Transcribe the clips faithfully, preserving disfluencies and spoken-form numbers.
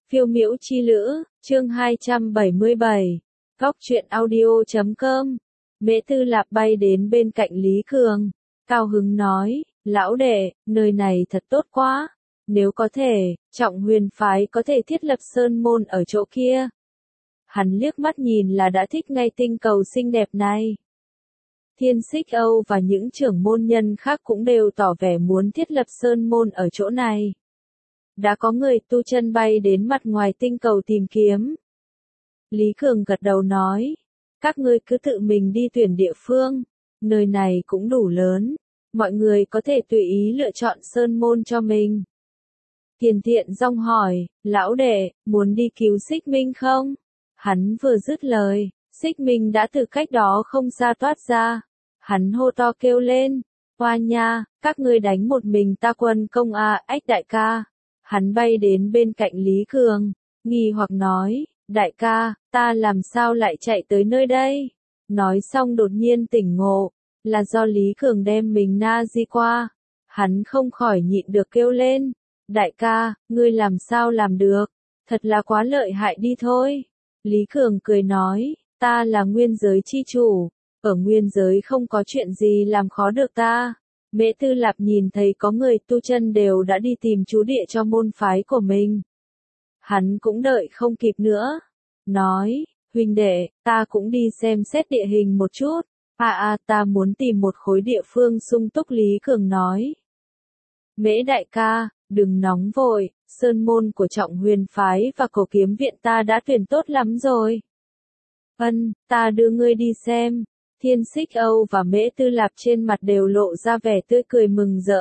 Phiêu miễu chi lữ, chương hai trăm bảy mươi bảy. Góc truyện audio chấm com. Mễ Tư Lạp bay đến bên cạnh Lý Cường, cao hứng nói, lão đệ, nơi này thật tốt quá. Nếu có thể, Trọng Huyền phái có thể thiết lập sơn môn ở chỗ kia. Hắn liếc mắt nhìn là đã thích ngay tinh cầu xinh đẹp này. Thiên Xích Âu và những trưởng môn nhân khác cũng đều tỏ vẻ muốn thiết lập sơn môn ở chỗ này. Đã có người tu chân bay đến mặt ngoài tinh cầu tìm kiếm. Lý Cường gật đầu nói, các ngươi cứ tự mình đi tuyển địa phương, nơi này cũng đủ lớn, mọi người có thể tùy ý lựa chọn sơn môn cho mình. Tiền Thiện Dong hỏi, lão đệ, muốn đi cứu Xích Minh không? Hắn vừa dứt lời, Xích Minh đã từ cách đó không xa toát ra. Hắn hô to kêu lên, hoa nha, các ngươi đánh một mình ta quân công à, ách đại ca. Hắn bay đến bên cạnh Lý Cường, nghi hoặc nói, đại ca, ta làm sao lại chạy tới nơi đây? Nói xong đột nhiên tỉnh ngộ, là do Lý Cường đem mình na di qua. Hắn không khỏi nhịn được kêu lên, đại ca, ngươi làm sao làm được? Thật là quá lợi hại đi thôi. Lý Cường cười nói, ta là nguyên giới chi chủ, ở nguyên giới không có chuyện gì làm khó được ta. Mễ Tư Lạp nhìn thấy có người tu chân đều đã đi tìm trú địa cho môn phái của mình. Hắn cũng đợi không kịp nữa. Nói, huynh đệ, ta cũng đi xem xét địa hình một chút. À à, ta muốn tìm một khối địa phương sung túc. Lý Cường nói. Mễ đại ca, đừng nóng vội, sơn môn của Trọng Huyền phái và Cổ Kiếm viện ta đã tuyển tốt lắm rồi. Ân, ta đưa ngươi đi xem. Thiên Xích Âu và Mễ Tư Lạp trên mặt đều lộ ra vẻ tươi cười mừng rỡ.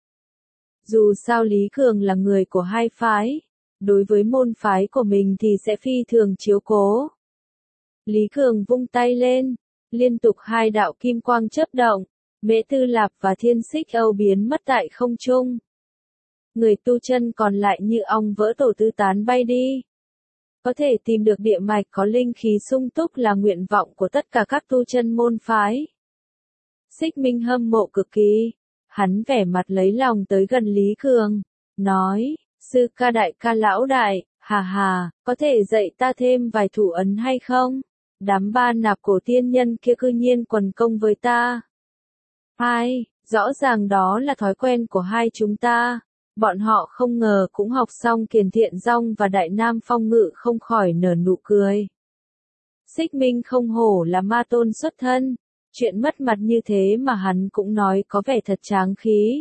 Dù sao Lý Cường là người của hai phái, đối với môn phái của mình thì sẽ phi thường chiếu cố. Lý Cường vung tay lên, liên tục hai đạo kim quang chớp động, Mễ Tư Lạp và Thiên Xích Âu biến mất tại không trung. Người tu chân còn lại như ong vỡ tổ tứ tán bay đi. Có thể tìm được địa mạch có linh khí sung túc là nguyện vọng của tất cả các tu chân môn phái. Xích Minh hâm mộ cực kỳ. Hắn vẻ mặt lấy lòng tới gần Lý Cường, nói, sư ca đại ca lão đại, hà hà, có thể dạy ta thêm vài thủ ấn hay không? Đám ba nạp cổ tiên nhân kia cư nhiên quần công với ta. Ai, rõ ràng đó là thói quen của hai chúng ta. Bọn họ không ngờ cũng học xong Kiền Thiện Dong và Đại Nam Phong Ngự không khỏi nở nụ cười. Xích Minh không hổ là ma tôn xuất thân, chuyện mất mặt như thế mà hắn cũng nói có vẻ thật tráng khí.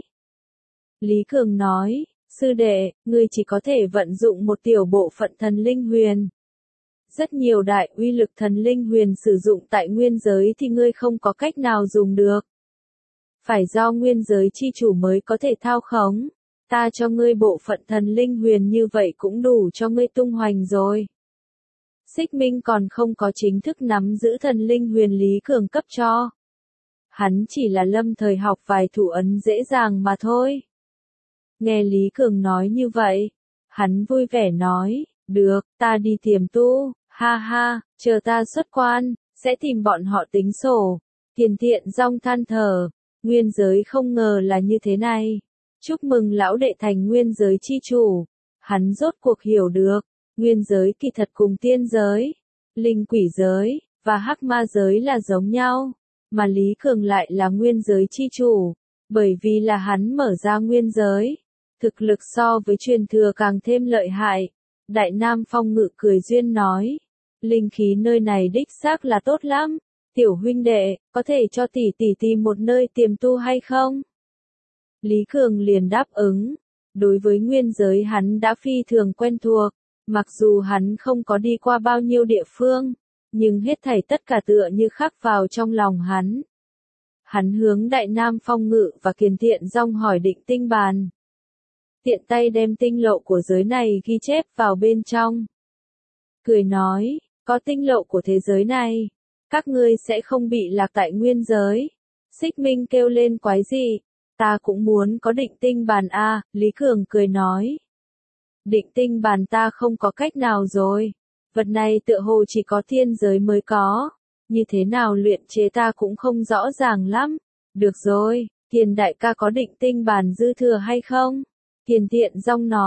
Lý Cường nói, sư đệ, ngươi chỉ có thể vận dụng một tiểu bộ phận thần linh huyền. Rất nhiều đại uy lực thần linh huyền sử dụng tại nguyên giới thì ngươi không có cách nào dùng được. Phải do nguyên giới chi chủ mới có thể thao khống. Ta cho ngươi bộ phận thần linh huyền như vậy cũng đủ cho ngươi tung hoành rồi. Xích Minh còn không có chính thức nắm giữ thần linh huyền Lý Cường cấp cho. Hắn chỉ là lâm thời học vài thủ ấn dễ dàng mà thôi. Nghe Lý Cường nói như vậy, hắn vui vẻ nói, được, ta đi tiềm tu, ha ha, chờ ta xuất quan, sẽ tìm bọn họ tính sổ. Tiền Thiện Dong than thở, nguyên giới không ngờ là như thế này. Chúc mừng lão đệ thành nguyên giới chi chủ. Hắn rốt cuộc hiểu được, nguyên giới kỳ thật cùng tiên giới, linh quỷ giới, và hắc ma giới là giống nhau, mà Lý Cường lại là nguyên giới chi chủ, bởi vì là hắn mở ra nguyên giới. Thực lực so với truyền thừa càng thêm lợi hại. Đại Nam Phong Ngự cười duyên nói, linh khí nơi này đích xác là tốt lắm. Tiểu huynh đệ, có thể cho tỷ tỷ tìm một nơi tiềm tu hay không? Lý Cường liền đáp ứng. Đối với nguyên giới hắn đã phi thường quen thuộc, mặc dù hắn không có đi qua bao nhiêu địa phương, nhưng hết thảy tất cả tựa như khắc vào trong lòng hắn. Hắn hướng Đại Nam Phong Ngự và Kiền Thiện Dong hỏi định tinh bàn. Tiện tay đem tinh lộ của giới này ghi chép vào bên trong. Cười nói, có tinh lộ của thế giới này, các ngươi sẽ không bị lạc tại nguyên giới. Xích Minh kêu lên quái gì? Ta cũng muốn có định tinh bàn a. Lý Cường cười nói. Định tinh bàn ta không có cách nào rồi. Vật này tựa hồ chỉ có thiên giới mới có. Như thế nào luyện chế ta cũng không rõ ràng lắm. Được rồi, Tiền đại ca có định tinh bàn dư thừa hay không? Tiền Thiện Dong nói,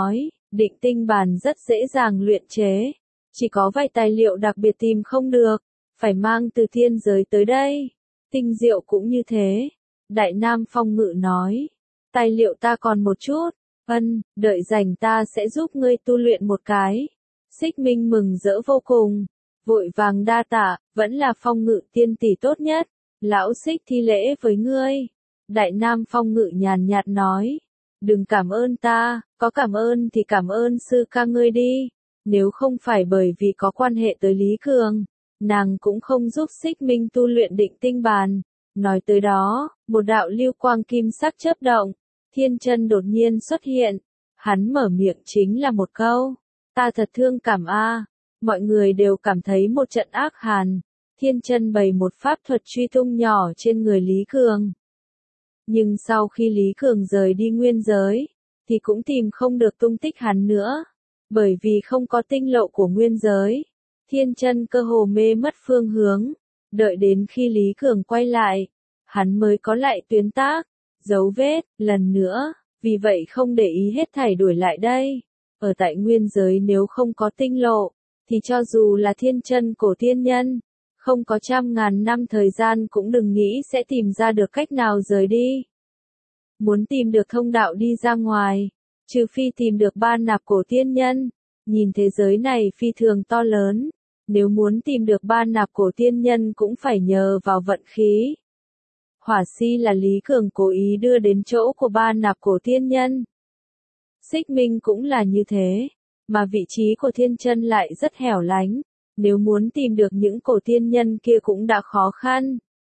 Định tinh bàn rất dễ dàng luyện chế. Chỉ có vài tài liệu đặc biệt tìm không được, phải mang từ thiên giới tới đây. Tinh diệu cũng như thế. Đại Nam Phong Ngự nói. Tài liệu ta còn một chút. Ân, đợi rảnh ta sẽ giúp ngươi tu luyện một cái. Xích Minh mừng rỡ vô cùng. Vội vàng đa tạ, vẫn là Phong Ngự tiên tỷ tốt nhất. Lão Xích thi lễ với ngươi. Đại Nam Phong Ngự nhàn nhạt nói. Đừng cảm ơn ta, có cảm ơn thì cảm ơn sư ca ngươi đi. Nếu không phải bởi vì có quan hệ tới Lý Cường, nàng cũng không giúp Xích Minh tu luyện định tinh bàn. Nói tới đó, một đạo lưu quang kim sắc chớp động, Thiên Chân đột nhiên xuất hiện. Hắn mở miệng chính là một câu. Ta thật thương cảm a. Mọi người đều cảm thấy một trận ác hàn. Thiên Chân bày một pháp thuật truy tung nhỏ trên người Lý Cường. Nhưng sau khi Lý Cường rời đi nguyên giới, thì cũng tìm không được tung tích hắn nữa. Bởi vì không có tinh lộ của nguyên giới, Thiên Chân cơ hồ mê mất phương hướng. Đợi đến khi Lý Cường quay lại, hắn mới có lại tuyến tác, dấu vết, lần nữa, vì vậy không để ý hết thảy đuổi lại đây. Ở tại nguyên giới nếu không có tinh lộ, thì cho dù là Thiên Chân cổ thiên nhân, không có trăm ngàn năm thời gian cũng đừng nghĩ sẽ tìm ra được cách nào rời đi. Muốn tìm được thông đạo đi ra ngoài, trừ phi tìm được ba nạp cổ thiên nhân. Nhìn thế giới này phi thường to lớn, nếu muốn tìm được ba nạp cổ thiên nhân cũng phải nhờ vào vận khí. Hỏa Si là Lý Cường cố ý đưa đến chỗ của ba nạp cổ thiên nhân. Xích Minh cũng là như thế, mà vị trí của Thiên Chân lại rất hẻo lánh, nếu muốn tìm được những cổ thiên nhân kia cũng đã khó khăn.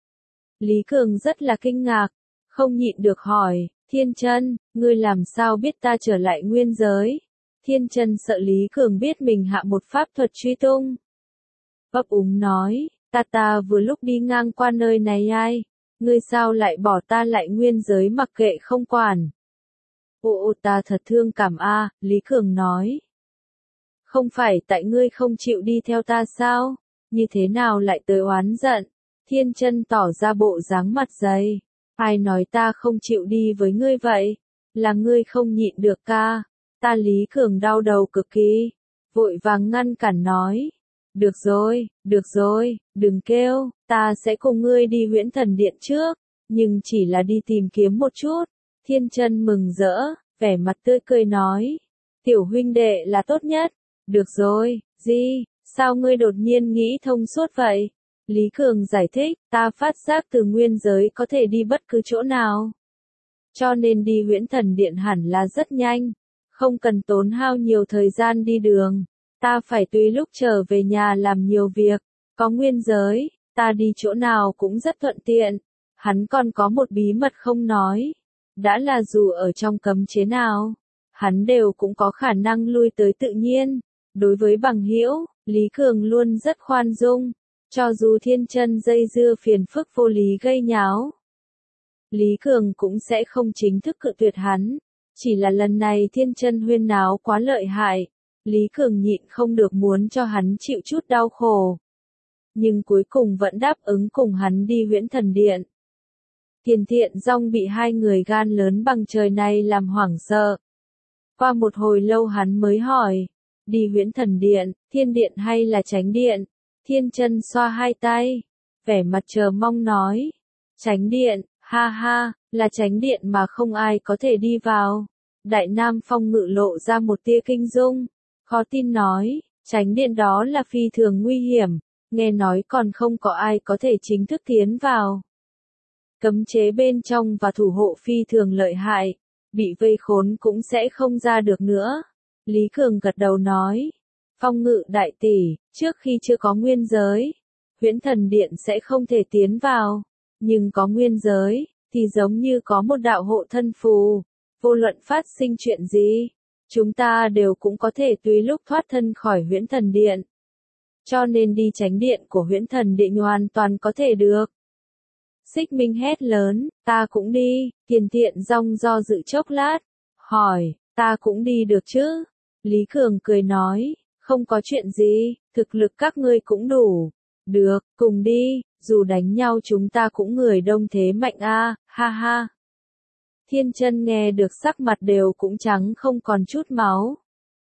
Lý Cường rất là kinh ngạc, không nhịn được hỏi, Thiên Chân, ngươi làm sao biết ta trở lại nguyên giới? Thiên Chân sợ Lý Cường biết mình hạ một pháp thuật truy tung. Ấp úng nói, ta ta vừa lúc đi ngang qua nơi này ai, ngươi sao lại bỏ ta lại nguyên giới mặc kệ không quản. Ồ ta thật thương cảm a, Lý Cường nói. Không phải tại ngươi không chịu đi theo ta sao, như thế nào lại tới oán giận? Thiên Chân tỏ ra bộ dáng mặt dày. Ai nói ta không chịu đi với ngươi vậy? Là ngươi không nhịn được ca. Ta Lý Cường đau đầu cực kỳ. Vội vàng ngăn cản nói. Được rồi, được rồi, đừng kêu, ta sẽ cùng ngươi đi Huyễn Thần Điện trước, nhưng chỉ là đi tìm kiếm một chút. Thiên Chân mừng rỡ, vẻ mặt tươi cười nói. Tiểu huynh đệ là tốt nhất. Được rồi, gì, sao ngươi đột nhiên nghĩ thông suốt vậy? Lý Cường giải thích, ta phát giác từ nguyên giới có thể đi bất cứ chỗ nào. Cho nên đi Huyễn Thần Điện hẳn là rất nhanh, không cần tốn hao nhiều thời gian đi đường. Ta phải tùy lúc trở về nhà làm nhiều việc, có nguyên giới, ta đi chỗ nào cũng rất thuận tiện. Hắn còn có một bí mật không nói, đã là dù ở trong cấm chế nào, hắn đều cũng có khả năng lui tới tự nhiên. Đối với bằng hữu, Lý Cường luôn rất khoan dung, cho dù Thiên Chân dây dưa phiền phức vô lý gây nháo. Lý Cường cũng sẽ không chính thức cự tuyệt hắn, chỉ là lần này Thiên Chân huyên náo quá lợi hại, Lý Cường nhịn không được muốn cho hắn chịu chút đau khổ. Nhưng cuối cùng vẫn đáp ứng cùng hắn đi Huyễn Thần Điện. Thiền Thiện Dong bị hai người gan lớn bằng trời này làm hoảng sợ. Qua một hồi lâu hắn mới hỏi, đi Huyễn Thần Điện, Thiên Điện hay là Chánh Điện? Thiên Chân xoa hai tay, vẻ mặt chờ mong nói, Chánh Điện, ha ha, là Chánh Điện mà không ai có thể đi vào. Đại Nam Phong Ngự lộ ra một tia kinh dung, khó tin nói, Chánh Điện đó là phi thường nguy hiểm, nghe nói còn không có ai có thể chính thức tiến vào. Cấm chế bên trong và thủ hộ phi thường lợi hại, bị vây khốn cũng sẽ không ra được nữa. Lý Cường gật đầu nói, Phong Ngự đại tỷ, trước khi chưa có nguyên giới, Huyễn Thần Điện sẽ không thể tiến vào, nhưng có nguyên giới, thì giống như có một đạo hộ thân phù, vô luận phát sinh chuyện gì, chúng ta đều cũng có thể tùy lúc thoát thân khỏi Huyễn Thần Điện. Cho nên đi Chánh Điện của Huyễn Thần Điện hoàn toàn có thể được. Xích Minh hét lớn, ta cũng đi. Thiền Thiện Dong do dự chốc lát, hỏi, ta cũng đi được chứ? Lý Cường cười nói, không có chuyện gì, thực lực các ngươi cũng đủ. Được, cùng đi, dù đánh nhau chúng ta cũng người đông thế mạnh a, ha ha. Thiên Chân nghe được sắc mặt đều cũng trắng không còn chút máu.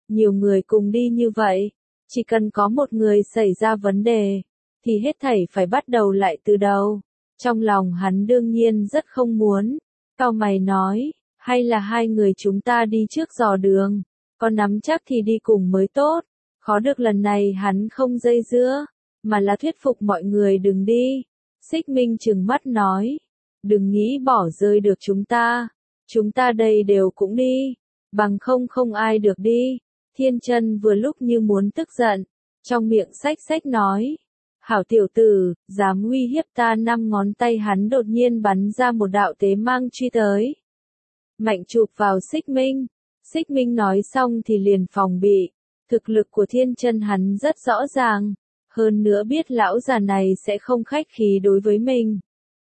nhiều người cùng đi như vậy, chỉ cần có một người xảy ra vấn đề, thì hết thảy phải bắt đầu lại từ đầu. Trong lòng hắn đương nhiên rất không muốn, cau mày nói, hay là hai người chúng ta đi trước dò đường, có nắm chắc thì đi cùng mới tốt. Khó được lần này hắn không dây dưa, mà là thuyết phục mọi người đừng đi. Xích Minh trừng mắt nói, đừng nghĩ bỏ rơi được chúng ta, chúng ta đây đều cũng đi, bằng không không ai được đi. Thiên Chân vừa lúc như muốn tức giận, trong miệng xách xách nói, hảo tiểu tử, dám uy hiếp ta. Năm ngón tay hắn đột nhiên bắn ra một đạo tế mang truy tới, mạnh chụp vào Xích Minh. Xích Minh nói xong thì liền phòng bị, thực lực của Thiên Chân hắn rất rõ ràng, hơn nữa biết lão già này sẽ không khách khí đối với mình.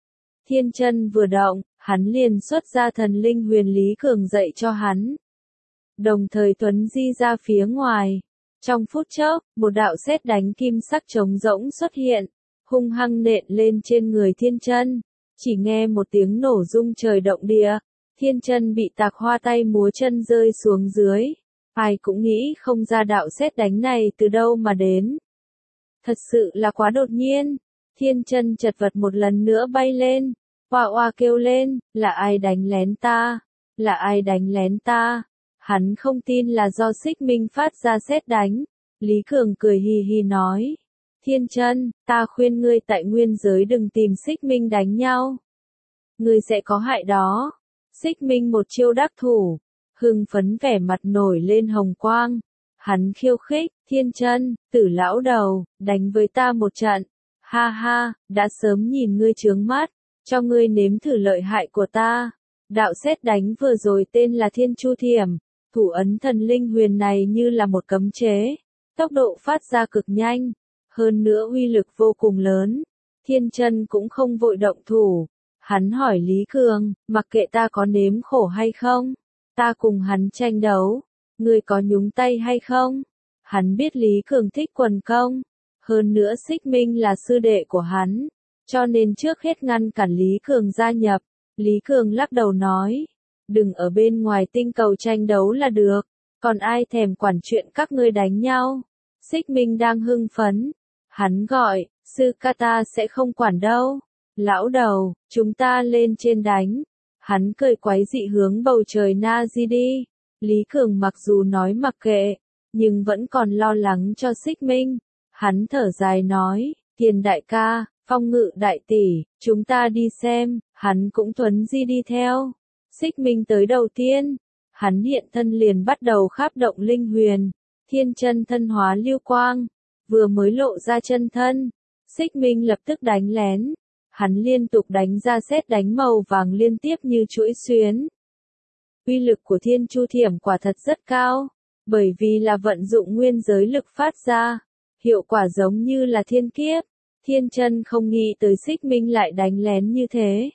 Thiên Chân vừa động, hắn liền xuất ra thần linh huyền Lý Cường dạy cho hắn, đồng thời tuấn di ra phía ngoài. Trong phút chốc, một đạo sét đánh kim sắc trống rỗng xuất hiện, hung hăng nện lên trên người Thiên Chân. Chỉ nghe một tiếng nổ rung trời động địa, Thiên Chân bị tạc hoa tay múa chân rơi xuống dưới. Ai cũng nghĩ không ra đạo sét đánh này từ đâu mà đến. Thật sự là quá đột nhiên. Thiên Chân chật vật một lần nữa bay lên, oa oa kêu lên, là ai đánh lén ta? Là ai đánh lén ta? Hắn không tin là do Xích Minh phát ra sét đánh. Lý Cường cười hì hì nói, Thiên Chân, ta khuyên ngươi tại nguyên giới đừng tìm Xích Minh đánh nhau. Ngươi sẽ có hại đó. Xích Minh một chiêu đắc thủ, hưng phấn vẻ mặt nổi lên hồng quang. Hắn khiêu khích, Thiên Chân, tử lão đầu, đánh với ta một trận. Ha ha, đã sớm nhìn ngươi chướng mắt, cho ngươi nếm thử lợi hại của ta. Đạo sét đánh vừa rồi tên là Thiên Chu Thiểm, thủ ấn thần linh huyền này như là một cấm chế, tốc độ phát ra cực nhanh, hơn nữa uy lực vô cùng lớn. Thiên Chân cũng không vội động thủ. Hắn hỏi Lý Cường, mặc kệ ta có nếm khổ hay không, ta cùng hắn tranh đấu, ngươi có nhúng tay hay không? Hắn biết Lý Cường thích quần công, hơn nữa Xích Minh là sư đệ của hắn, cho nên trước hết ngăn cản Lý Cường gia nhập. Lý Cường lắc đầu nói, đừng ở bên ngoài tinh cầu tranh đấu là được, còn ai thèm quản chuyện các ngươi đánh nhau. Xích Minh đang hưng phấn, hắn gọi, sư ca ta sẽ không quản đâu. Lão đầu, chúng ta lên trên đánh. Hắn cười quái dị hướng bầu trời na di đi. Lý Cường mặc dù nói mặc kệ, nhưng vẫn còn lo lắng cho Xích Minh. Hắn thở dài nói, Tiền đại ca, Phong Ngự đại tỷ, chúng ta đi xem. Hắn cũng thuấn di đi theo. Xích Minh tới đầu tiên, hắn hiện thân liền bắt đầu kháp động linh huyền. Thiên Chân thân hóa lưu quang, vừa mới lộ ra chân thân, Xích Minh lập tức đánh lén. Hắn liên tục đánh ra sét đánh màu vàng liên tiếp như chuỗi xuyến. Uy lực của Thiên Chu Thiểm quả thật rất cao, bởi vì là vận dụng nguyên giới lực phát ra, hiệu quả giống như là thiên kiếp. Thiên Chân không nghĩ tới Xích Minh lại đánh lén như thế.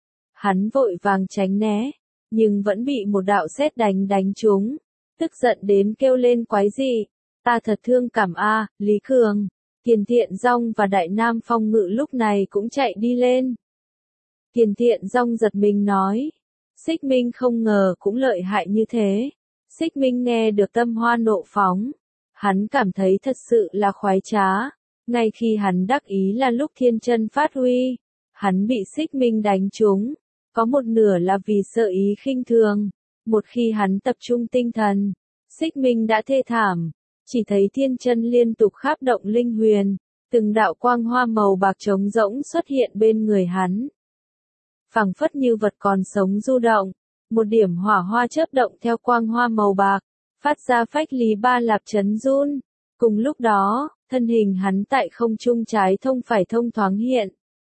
Hắn vội vàng tránh né, nhưng vẫn bị một đạo sét đánh đánh trúng, tức giận đến kêu lên quái dị, ta thật thương cảm a. Lý Cường, Tiền Thiện Dong và Đại Nam Phong Ngự lúc này cũng chạy đi lên. Tiền Thiện Dong giật mình nói, Xích Minh không ngờ cũng lợi hại như thế. Xích Minh nghe được tâm hoa nộ phóng, hắn cảm thấy thật sự là khoái trá. Ngay khi hắn đắc ý là lúc Thiên Chân phát huy, hắn bị Xích Minh đánh trúng, có một nửa là vì sợ ý khinh thường. Một khi hắn tập trung tinh thần, Xích Minh đã thê thảm. Chỉ thấy Thiên Chân liên tục kháp động linh huyền, từng đạo quang hoa màu bạc trống rỗng xuất hiện bên người hắn. Phảng phất như vật còn sống du động, một điểm hỏa hoa chớp động theo quang hoa màu bạc, phát ra phách lý ba lạp chấn run. Cùng lúc đó, thân hình hắn tại không trung trái thông phải thông thoáng hiện.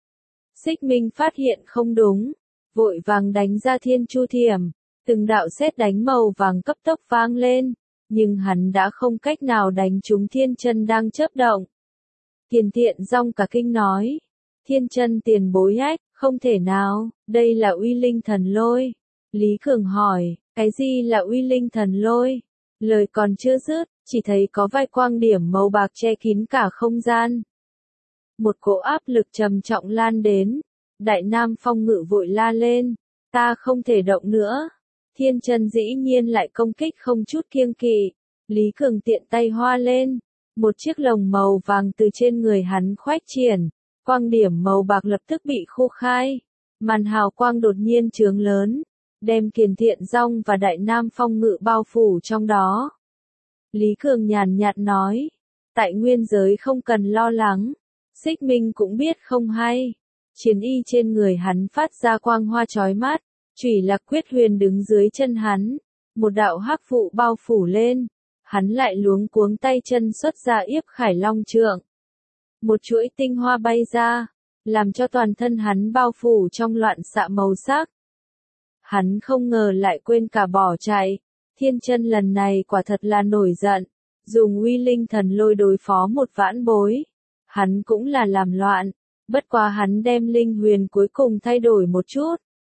Xích Minh phát hiện không đúng, vội vàng đánh ra Thiên Chu Thiểm, từng đạo sét đánh màu vàng cấp tốc vang lên. Nhưng hắn đã không cách nào đánh trúng Thiên Chân đang chớp động. Tiền Thiện Dong cả kinh nói, Thiên Chân tiền bối ách, không thể nào, đây là uy linh thần lôi. Lý Cường hỏi, cái gì là uy linh thần lôi? Lời còn chưa dứt, chỉ thấy có vài quang điểm màu bạc che kín cả không gian. Một cỗ áp lực trầm trọng lan đến, Đại Nam Phong Ngự vội la lên, ta không thể động nữa. Thiên Chân dĩ nhiên lại công kích không chút kiêng kỵ, Lý Cường tiện tay hoa lên, một chiếc lồng màu vàng từ trên người hắn khoách triển, quang điểm màu bạc lập tức bị khô khai, màn hào quang đột nhiên chướng lớn, đem Kiền Thiện Dong và Đại Nam Phong Ngự bao phủ trong đó. Lý Cường nhàn nhạt nói, tại nguyên giới không cần lo lắng, Xích Minh cũng biết không hay. Chiến y trên người hắn phát ra quang hoa chói mắt, chủy lạc quyết huyền đứng dưới chân hắn, một đạo hắc vụ bao phủ lên, hắn lại luống cuống tay chân xuất ra Yếp Khải Long trượng. Một chuỗi tinh hoa bay ra, làm cho toàn thân hắn bao phủ trong loạn xạ màu sắc. Hắn không ngờ lại quên cả bỏ chạy, Thiên Chân lần này quả thật là nổi giận, dùng uy linh thần lôi đối phó một vãn bối. Hắn cũng là làm loạn, bất quá hắn đem linh huyền cuối cùng thay đổi một chút.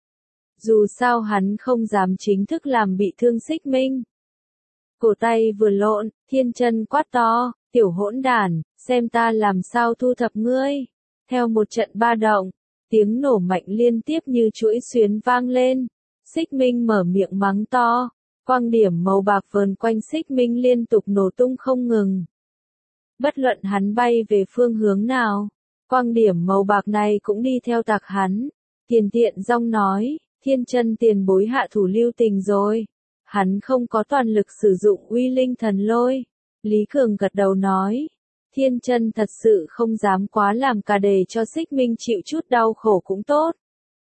Dù sao hắn không dám chính thức làm bị thương Xích Minh. Cổ tay vừa lộn, Thiên Chân quát to, tiểu hỗn đản, xem ta làm sao thu thập ngươi. Theo một trận ba động, tiếng nổ mạnh liên tiếp như chuỗi xuyến vang lên. Xích Minh mở miệng mắng to, quang điểm màu bạc vờn quanh Xích Minh liên tục nổ tung không ngừng. Bất luận hắn bay về phương hướng nào, quang điểm màu bạc này cũng đi theo tạc hắn. Tiền Thiện Dong nói, Thiên Chân tiền bối hạ thủ lưu tình rồi. Hắn không có toàn lực sử dụng uy linh thần lôi. Lý Cường gật đầu nói, Thiên Chân thật sự không dám quá làm cả để cho Xích Minh chịu chút đau khổ cũng tốt.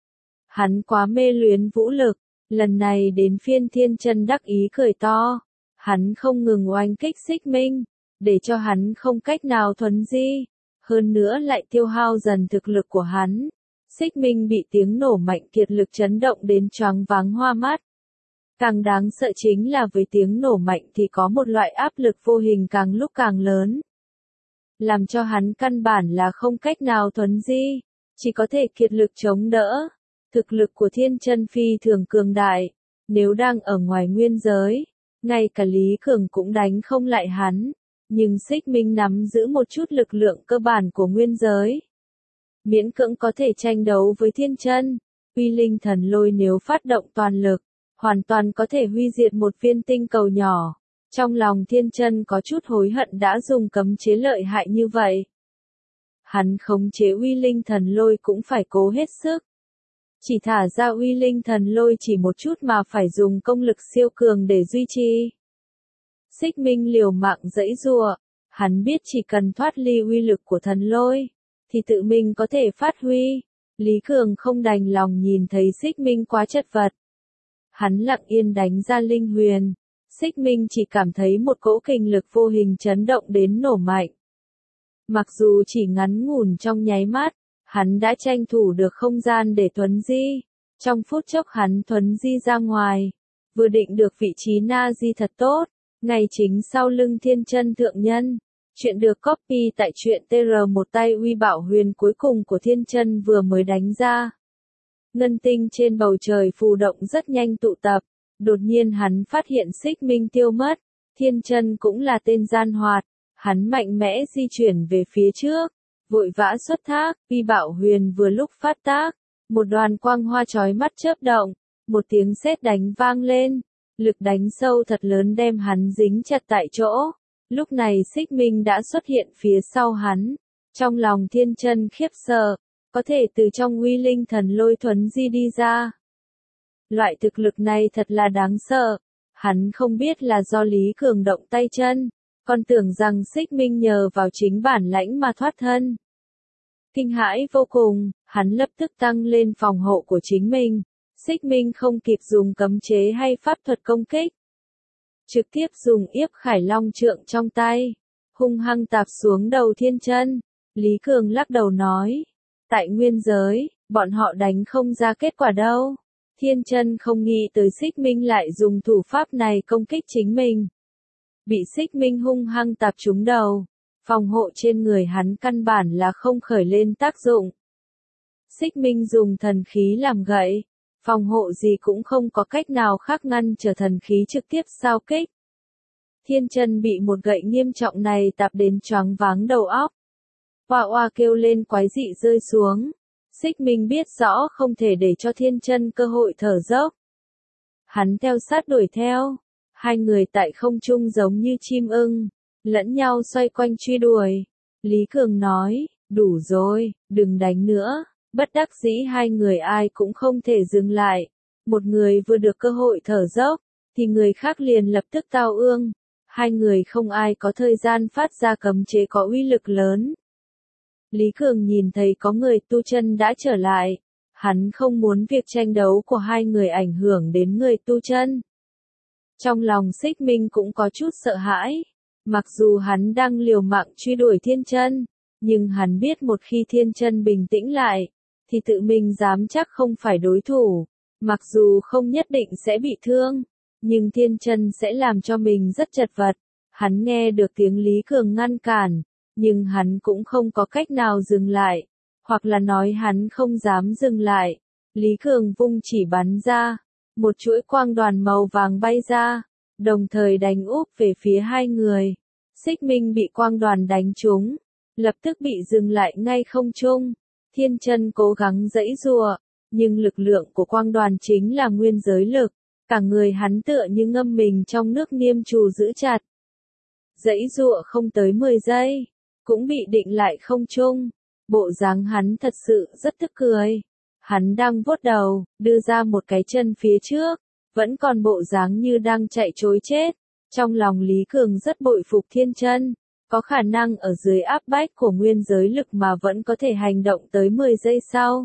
Hắn quá mê luyến vũ lực, lần này đến phiên Thiên Chân đắc ý cười to. Hắn không ngừng oanh kích Xích Minh, để cho hắn không cách nào thuấn di, hơn nữa lại tiêu hao dần thực lực của hắn. Xích Minh bị tiếng nổ mạnh kiệt lực chấn động đến choáng váng hoa mắt. Càng đáng sợ chính là với tiếng nổ mạnh thì có một loại áp lực vô hình càng lúc càng lớn, làm cho hắn căn bản là không cách nào thuấn di, chỉ có thể kiệt lực chống đỡ. Thực lực của Thiên Chân phi thường cường đại, nếu đang ở ngoài nguyên giới, ngay cả Lý Cường cũng đánh không lại hắn, nhưng Xích Minh nắm giữ một chút lực lượng cơ bản của nguyên giới, miễn cưỡng có thể tranh đấu với Thiên Chân. Uy linh thần lôi nếu phát động toàn lực, hoàn toàn có thể huy diệt một viên tinh cầu nhỏ. Trong lòng Thiên Chân có chút hối hận đã dùng cấm chế lợi hại như vậy. Hắn khống chế uy linh thần lôi cũng phải cố hết sức. Chỉ thả ra uy linh thần lôi chỉ một chút mà phải dùng công lực siêu cường để duy trì. Xích Minh liều mạng giãy giụa, hắn biết chỉ cần thoát ly uy lực của thần lôi, thì tự mình có thể phát huy. Lý Cường không đành lòng nhìn thấy Xích Minh quá chật vật. Hắn lặng yên đánh ra linh huyền. Xích Minh chỉ cảm thấy một cỗ kình lực vô hình chấn động đến nổ mạnh. Mặc dù chỉ ngắn ngủn trong nháy mắt, hắn đã tranh thủ được không gian để thuấn di. Trong phút chốc hắn thuấn di ra ngoài, vừa định được vị trí na di thật tốt, ngay chính sau lưng Thiên Chân thượng nhân. Chuyện được copy tại truyện tê rờ một tay uy bảo huyền cuối cùng của Thiên Chân vừa mới đánh ra. Ngân tinh trên bầu trời phù động rất nhanh tụ tập, đột nhiên hắn phát hiện Xích Minh tiêu mất. Thiên Chân cũng là tên gian hoạt, hắn mạnh mẽ di chuyển về phía trước, vội vã xuất thác. Uy bảo huyền vừa lúc phát tác, một đoàn quang hoa chói mắt chớp động, một tiếng sét đánh vang lên, lực đánh sâu thật lớn đem hắn dính chặt tại chỗ. Lúc này Xích Minh đã xuất hiện phía sau hắn, trong lòng Thiên Chân khiếp sợ, có thể từ trong uy linh thần lôi thuấn di đi ra. Loại thực lực này thật là đáng sợ, hắn không biết là do Lý Cường động tay chân, còn tưởng rằng Xích Minh nhờ vào chính bản lãnh mà thoát thân. Kinh hãi vô cùng, hắn lập tức tăng lên phòng hộ của chính mình. Xích Minh không kịp dùng cấm chế hay pháp thuật công kích, trực tiếp dùng Yếp Khải Long trượng trong tay, hung hăng tạp xuống đầu Thiên Chân. Lý Cường lắc đầu nói, tại nguyên giới, bọn họ đánh không ra kết quả đâu. Thiên Chân không nghĩ tới Xích Minh lại dùng thủ pháp này công kích chính mình. Bị Xích Minh hung hăng tạp trúng đầu, phòng hộ trên người hắn căn bản là không khởi lên tác dụng. Xích Minh dùng thần khí làm gậy, phòng hộ gì cũng không có cách nào khác ngăn trở thần khí trực tiếp xao kích. Thiên Chân bị một gậy nghiêm trọng này tạp đến choáng váng đầu óc. Oa oa kêu lên quái dị rơi xuống. Xích Minh biết rõ không thể để cho Thiên Chân cơ hội thở dốc. Hắn theo sát đuổi theo. Hai người tại không trung giống như chim ưng, lẫn nhau xoay quanh truy đuổi. Lý Cường nói, đủ rồi, đừng đánh nữa. Bất đắc dĩ hai người ai cũng không thể dừng lại. Một người vừa được cơ hội thở dốc, thì người khác liền lập tức tao ương. Hai người không ai có thời gian phát ra cấm chế có uy lực lớn. Lý Cường nhìn thấy có người tu chân đã trở lại. Hắn không muốn việc tranh đấu của hai người ảnh hưởng đến người tu chân. Trong lòng Xích Minh cũng có chút sợ hãi. Mặc dù hắn đang liều mạng truy đuổi Thiên Chân, nhưng hắn biết một khi Thiên Chân bình tĩnh lại, thì tự mình dám chắc không phải đối thủ. Mặc dù không nhất định sẽ bị thương, nhưng Thiên Chân sẽ làm cho mình rất chật vật. Hắn nghe được tiếng Lý Cường ngăn cản, nhưng hắn cũng không có cách nào dừng lại, hoặc là nói hắn không dám dừng lại. Lý Cường vung chỉ bắn ra, một chuỗi quang đoàn màu vàng bay ra, đồng thời đánh úp về phía hai người. Xích Minh bị quang đoàn đánh trúng, lập tức bị dừng lại ngay không trung. Thiên Chân cố gắng giãy giụa, nhưng lực lượng của quang đoàn chính là nguyên giới lực, cả người hắn tựa như ngâm mình trong nước niêm trù giữ chặt. Giãy giụa không tới mười giây, cũng bị định lại không trung. Bộ dáng hắn thật sự rất tức cười. Hắn đang vuốt đầu, đưa ra một cái chân phía trước, vẫn còn bộ dáng như đang chạy trối chết. Trong lòng Lý Cường rất bội phục Thiên Chân, có khả năng ở dưới áp bách của nguyên giới lực mà vẫn có thể hành động tới mười giây sau.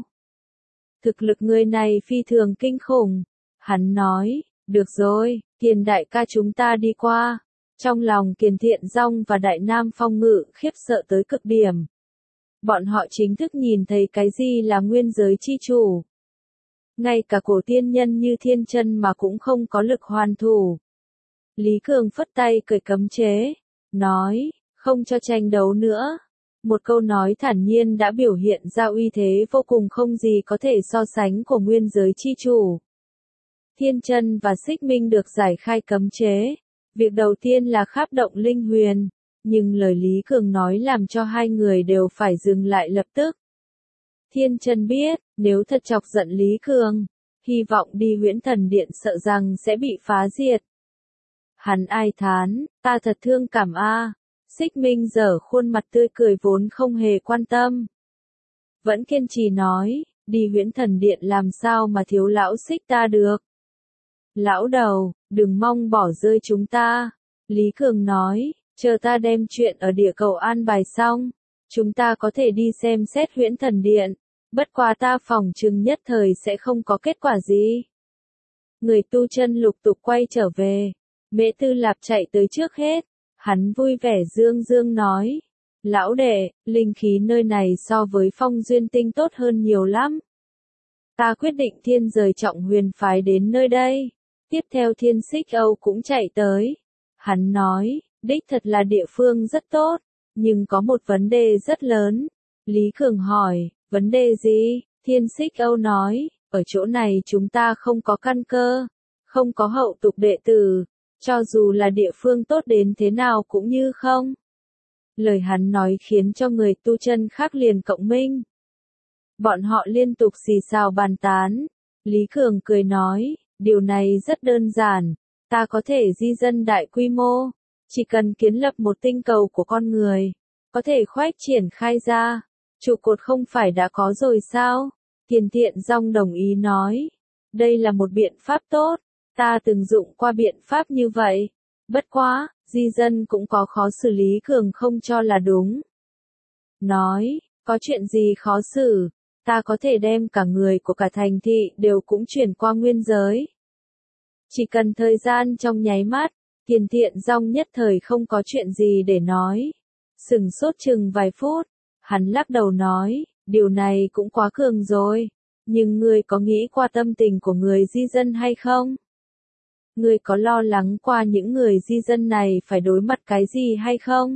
Thực lực người này phi thường kinh khủng. Hắn nói, được rồi, Kiền đại ca chúng ta đi qua. Trong lòng Kiền Thiện Dong và Đại Nam Phong Ngự khiếp sợ tới cực điểm. Bọn họ chính thức nhìn thấy cái gì là nguyên giới chi chủ. Ngay cả cổ tiên nhân như Thiên Chân mà cũng không có lực hoàn thủ. Lý Cường phất tay cởi cấm chế, nói, không cho tranh đấu nữa. Một câu nói thản nhiên đã biểu hiện ra uy thế vô cùng không gì có thể so sánh của nguyên giới chi chủ. Thiên Chân và Xích Minh được giải khai cấm chế. Việc đầu tiên là kháp động linh huyền, nhưng lời Lý Cường nói làm cho hai người đều phải dừng lại lập tức. Thiên Chân biết, nếu thật chọc giận Lý Cường, hy vọng đi Huyễn Thần Điện sợ rằng sẽ bị phá diệt. Hắn ai thán, ta thật thương cảm a. Xích Minh giở khuôn mặt tươi cười vốn không hề quan tâm. Vẫn kiên trì nói, đi Huyễn Thần Điện làm sao mà thiếu lão Xích ta được. Lão đầu, đừng mong bỏ rơi chúng ta. Lý Cường nói, chờ ta đem chuyện ở địa cầu an bài xong, chúng ta có thể đi xem xét Huyễn Thần Điện. Bất quá ta phỏng chừng nhất thời sẽ không có kết quả gì. Người tu chân lục tục quay trở về. Mễ Tư Lạp chạy tới trước hết. Hắn vui vẻ dương dương nói. Lão đệ, linh khí nơi này so với Phong Duyên Tinh tốt hơn nhiều lắm. Ta quyết định thiên rời Trọng Huyền phái đến nơi đây. Tiếp theo Thiên Xích Âu cũng chạy tới. Hắn nói, đích thật là địa phương rất tốt, nhưng có một vấn đề rất lớn. Lý Cường hỏi, vấn đề gì? Thiên Xích Âu nói, ở chỗ này chúng ta không có căn cơ, không có hậu tục đệ tử, cho dù là địa phương tốt đến thế nào cũng như không. Lời hắn nói khiến cho người tu chân khác liền cộng minh. Bọn họ liên tục xì xào bàn tán. Lý Cường cười nói, điều này rất đơn giản, ta có thể di dân đại quy mô, chỉ cần kiến lập một tinh cầu của con người, có thể khoách triển khai ra, trụ cột không phải đã có rồi sao? Kiền Thiện Dong đồng ý nói, đây là một biện pháp tốt, ta từng dụng qua biện pháp như vậy, bất quá, di dân cũng có khó xử. Lý Cường không cho là đúng. Nói, có chuyện gì khó xử, ta có thể đem cả người của cả thành thị đều cũng chuyển qua nguyên giới. Chỉ cần thời gian trong nháy mắt, Kiền Thiện Dong nhất thời không có chuyện gì để nói. Sừng sốt chừng vài phút, hắn lắc đầu nói, điều này cũng quá cường rồi, nhưng ngươi có nghĩ qua tâm tình của người di dân hay không? Ngươi có lo lắng qua những người di dân này phải đối mặt cái gì hay không?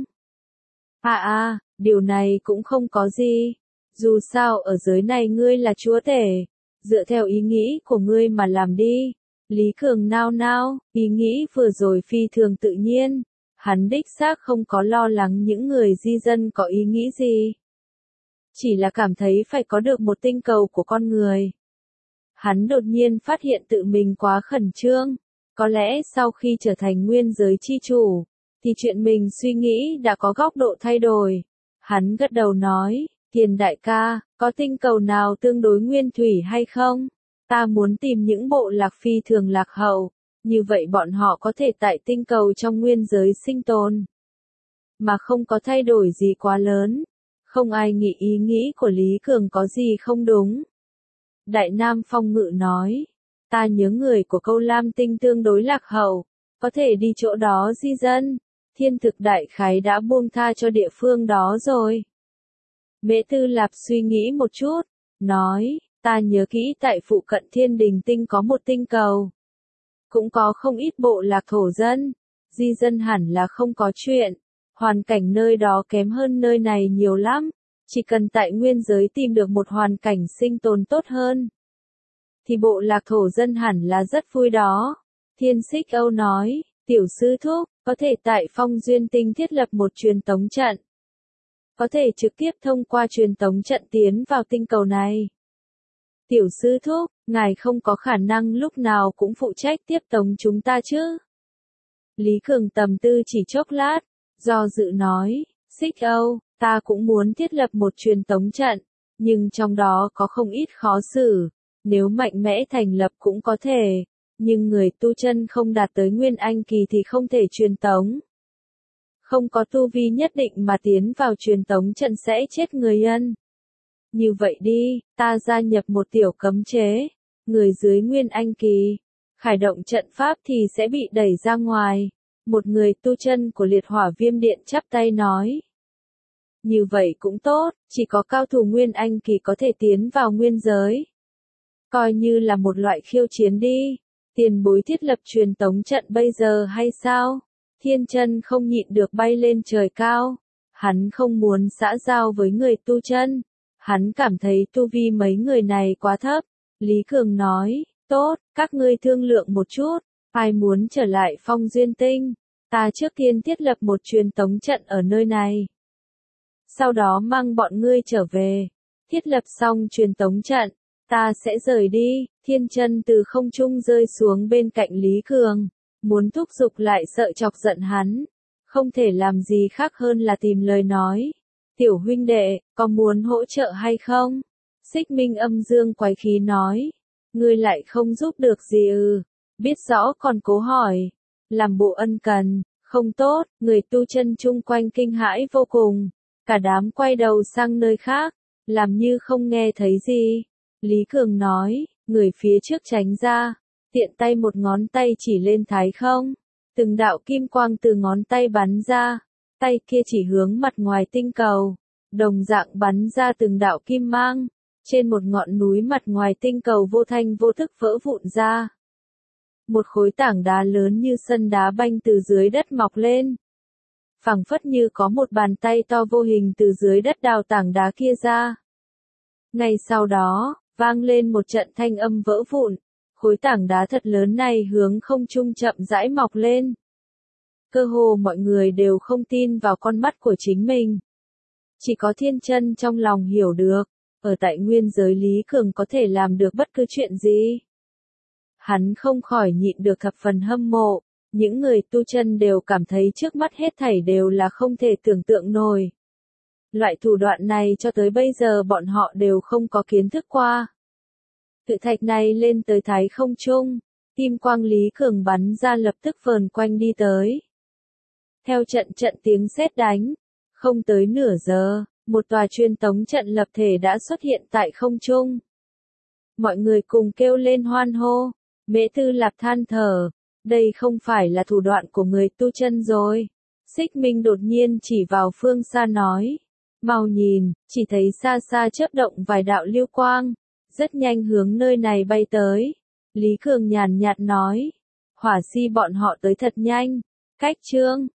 À à, điều này cũng không có gì. Dù sao ở giới này ngươi là chúa tể, dựa theo ý nghĩ của ngươi mà làm đi. Lý Cường nao nao, ý nghĩ vừa rồi phi thường tự nhiên. Hắn đích xác không có lo lắng những người di dân có ý nghĩ gì. Chỉ là cảm thấy phải có được một tinh cầu của con người. Hắn đột nhiên phát hiện tự mình quá khẩn trương. Có lẽ sau khi trở thành nguyên giới chi chủ, thì chuyện mình suy nghĩ đã có góc độ thay đổi. Hắn gật đầu nói, Tiền đại ca, có tinh cầu nào tương đối nguyên thủy hay không? Ta muốn tìm những bộ lạc phi thường lạc hậu, như vậy bọn họ có thể tại tinh cầu trong nguyên giới sinh tồn. Mà không có thay đổi gì quá lớn. Không ai nghĩ ý nghĩ của Lý Cường có gì không đúng. Đại Nam Phong Ngự nói, ta nhớ người của Câu Lam Tinh tương đối lạc hậu, có thể đi chỗ đó di dân. Thiên Thực đại khái đã buông tha cho địa phương đó rồi. Mễ Tư Lạp suy nghĩ một chút, nói, ta nhớ kỹ tại phụ cận Thiên Đình Tinh có một tinh cầu. Cũng có không ít bộ lạc thổ dân, di dân hẳn là không có chuyện. Hoàn cảnh nơi đó kém hơn nơi này nhiều lắm, chỉ cần tại nguyên giới tìm được một hoàn cảnh sinh tồn tốt hơn, thì bộ lạc thổ dân hẳn là rất vui đó. Thiên Xích Âu nói, tiểu sư thúc, có thể tại Phong Duyên Tinh thiết lập một truyền tống trận. Có thể trực tiếp thông qua truyền tống trận tiến vào tinh cầu này. Tiểu sư thúc, ngài không có khả năng lúc nào cũng phụ trách tiếp tống chúng ta chứ? Lý Cường tầm tư chỉ chốc lát, do dự nói, Xích Âu, ta cũng muốn thiết lập một truyền tống trận, nhưng trong đó có không ít khó xử, nếu mạnh mẽ thành lập cũng có thể, nhưng người tu chân không đạt tới Nguyên Anh kỳ thì không thể truyền tống. Không có tu vi nhất định mà tiến vào truyền tống trận sẽ chết người ân. Như vậy đi, ta gia nhập một tiểu cấm chế, người dưới Nguyên Anh kỳ, khởi động trận pháp thì sẽ bị đẩy ra ngoài. Một người tu chân của Liệt Hỏa Viêm Điện chắp tay nói. Như vậy cũng tốt, chỉ có cao thủ Nguyên Anh kỳ có thể tiến vào nguyên giới. Coi như là một loại khiêu chiến đi. Tiền bối thiết lập truyền tống trận bây giờ hay sao? Thiên Chân không nhịn được bay lên trời cao. Hắn không muốn xã giao với người tu chân. Hắn cảm thấy tu vi mấy người này quá thấp. Lý Cường nói, tốt, các ngươi thương lượng một chút. Ai muốn trở lại Phong Duyên Tinh, ta trước tiên thiết lập một truyền tống trận ở nơi này. Sau đó mang bọn ngươi trở về. Thiết lập xong truyền tống trận, ta sẽ rời đi. Thiên Chân từ không trung rơi xuống bên cạnh Lý Cường, muốn thúc giục lại sợ chọc giận hắn. Không thể làm gì khác hơn là tìm lời nói. Tiểu huynh đệ, có muốn hỗ trợ hay không? Xích Minh âm dương quái khí nói. Ngươi lại không giúp được gì ư? Biết rõ còn cố hỏi. Làm bộ ân cần, không tốt, người tu chân chung quanh kinh hãi vô cùng. Cả đám quay đầu sang nơi khác, làm như không nghe thấy gì. Lý Cường nói, người phía trước tránh ra, tiện tay một ngón tay chỉ lên thái không. Từng đạo kim quang từ ngón tay bắn ra, tay kia chỉ hướng mặt ngoài tinh cầu. Đồng dạng bắn ra từng đạo kim mang, trên một ngọn núi mặt ngoài tinh cầu vô thanh vô thức vỡ vụn ra. Một khối tảng đá lớn như sân đá banh từ dưới đất mọc lên. Phẳng phất như có một bàn tay to vô hình từ dưới đất đào tảng đá kia ra. Ngay sau đó, vang lên một trận thanh âm vỡ vụn. Khối tảng đá thật lớn này hướng không trung chậm rãi mọc lên. Cơ hồ mọi người đều không tin vào con mắt của chính mình. Chỉ có Thiên Chân trong lòng hiểu được, ở tại nguyên giới Lý Cường có thể làm được bất cứ chuyện gì. Hắn không khỏi nhịn được thập phần hâm mộ, những người tu chân đều cảm thấy trước mắt hết thảy đều là không thể tưởng tượng nổi. Loại thủ đoạn này cho tới bây giờ bọn họ đều không có kiến thức qua. Cự thạch này lên tới thái không trung, kim quang Lý Cường bắn ra lập tức vờn quanh đi tới. Theo trận trận tiếng sét đánh, không tới nửa giờ, một tòa truyền tống trận lập thể đã xuất hiện tại không trung. Mọi người cùng kêu lên hoan hô. Mễ Tư Lạp than thở, đây không phải là thủ đoạn của người tu chân rồi. Xích Minh đột nhiên chỉ vào phương xa nói, mau nhìn, chỉ thấy xa xa chớp động vài đạo lưu quang, rất nhanh hướng nơi này bay tới. Lý Cường nhàn nhạt nói, hỏa si bọn họ tới thật nhanh, cách chương